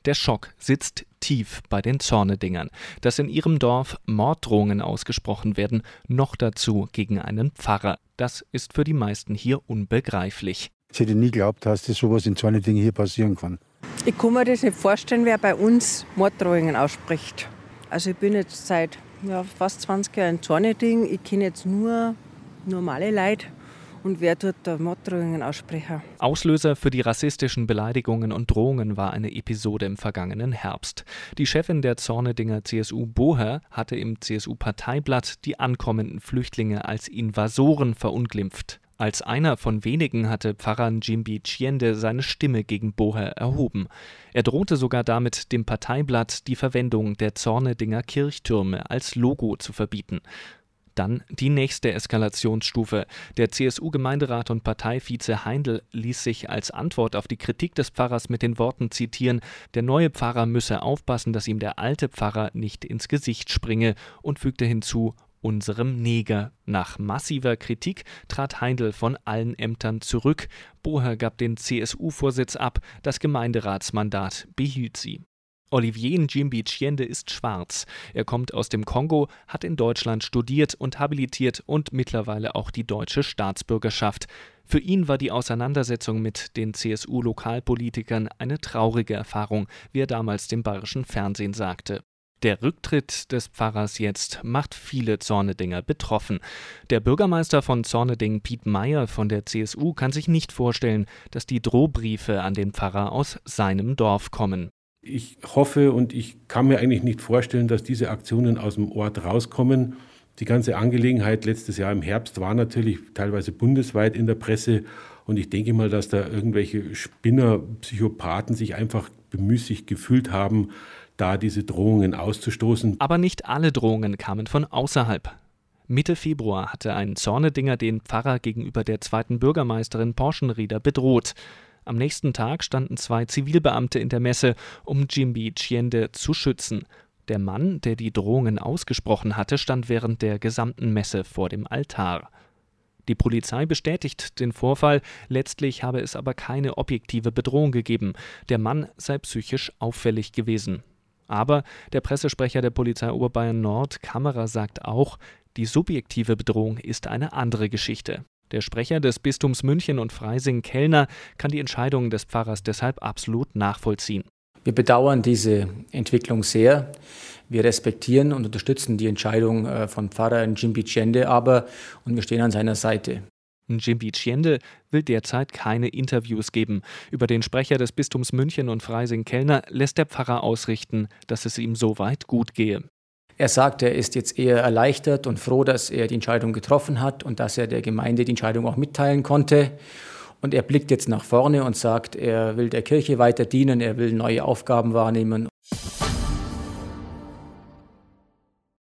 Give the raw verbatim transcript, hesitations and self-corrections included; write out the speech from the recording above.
Der Schock sitzt tief bei den Zornedingern, dass in ihrem Dorf Morddrohungen ausgesprochen werden, noch dazu gegen einen Pfarrer. Das ist für die meisten hier unbegreiflich. Ich hätte nie geglaubt, dass das sowas in Zornedingen hier passieren kann. Ich kann mir das nicht vorstellen, wer bei uns Morddrohungen ausspricht. Also ich bin jetzt seit ja, fast zwanzig Jahren in Zorneding. Ich kenne jetzt nur normale Leute. Und wer tut da Morddrohungen aussprechen? Auslöser für die rassistischen Beleidigungen und Drohungen war eine Episode im vergangenen Herbst. Die Chefin der Zornedinger C S U Boher hatte im C S U-Parteiblatt die ankommenden Flüchtlinge als Invasoren verunglimpft. Als einer von wenigen hatte Pfarrer Njimbi Tjiende seine Stimme gegen Boher erhoben. Er drohte sogar damit, dem Parteiblatt die Verwendung der Zornedinger Kirchtürme als Logo zu verbieten. Dann die nächste Eskalationsstufe. Der C S U-Gemeinderat und Parteivize Heindl ließ sich als Antwort auf die Kritik des Pfarrers mit den Worten zitieren, der neue Pfarrer müsse aufpassen, dass ihm der alte Pfarrer nicht ins Gesicht springe, und fügte hinzu, unserem Neger. Nach massiver Kritik trat Heindl von allen Ämtern zurück. Boher gab den C S U-Vorsitz ab, das Gemeinderatsmandat behielt sie. Olivier Njimbi Tjiende ist schwarz. Er kommt aus dem Kongo, hat in Deutschland studiert und habilitiert und mittlerweile auch die deutsche Staatsbürgerschaft. Für ihn war die Auseinandersetzung mit den C S U-Lokalpolitikern eine traurige Erfahrung, wie er damals dem bayerischen Fernsehen sagte. Der Rücktritt des Pfarrers jetzt macht viele Zornedinger betroffen. Der Bürgermeister von Zorneding, Piet Meyer von der C S U, kann sich nicht vorstellen, dass die Drohbriefe an den Pfarrer aus seinem Dorf kommen. Ich hoffe und ich kann mir eigentlich nicht vorstellen, dass diese Aktionen aus dem Ort rauskommen. Die ganze Angelegenheit letztes Jahr im Herbst war natürlich teilweise bundesweit in der Presse. Und ich denke mal, dass da irgendwelche Spinner, Psychopathen sich einfach bemüßigt gefühlt haben, da diese Drohungen auszustoßen. Aber nicht alle Drohungen kamen von außerhalb. Mitte Februar hatte ein Zornedinger den Pfarrer gegenüber der zweiten Bürgermeisterin Porschenrieder bedroht. Am nächsten Tag standen zwei Zivilbeamte in der Messe, um Njimbi Tjiende zu schützen. Der Mann, der die Drohungen ausgesprochen hatte, stand während der gesamten Messe vor dem Altar. Die Polizei bestätigt den Vorfall, letztlich habe es aber keine objektive Bedrohung gegeben. Der Mann sei psychisch auffällig gewesen. Aber der Pressesprecher der Polizei Oberbayern Nord, Kammerer, sagt auch, die subjektive Bedrohung ist eine andere Geschichte. Der Sprecher des Bistums München und Freising, Kellner, kann die Entscheidung des Pfarrers deshalb absolut nachvollziehen. Wir bedauern diese Entwicklung sehr. Wir respektieren und unterstützen die Entscheidung von Pfarrer Njimbi Tjiende aber und wir stehen an seiner Seite. Njimbi Tjiende will derzeit keine Interviews geben. Über den Sprecher des Bistums München und Freising, Kellner, lässt der Pfarrer ausrichten, dass es ihm soweit gut gehe. Er sagt, er ist jetzt eher erleichtert und froh, dass er die Entscheidung getroffen hat und dass er der Gemeinde die Entscheidung auch mitteilen konnte. Und er blickt jetzt nach vorne und sagt, er will der Kirche weiter dienen, er will neue Aufgaben wahrnehmen.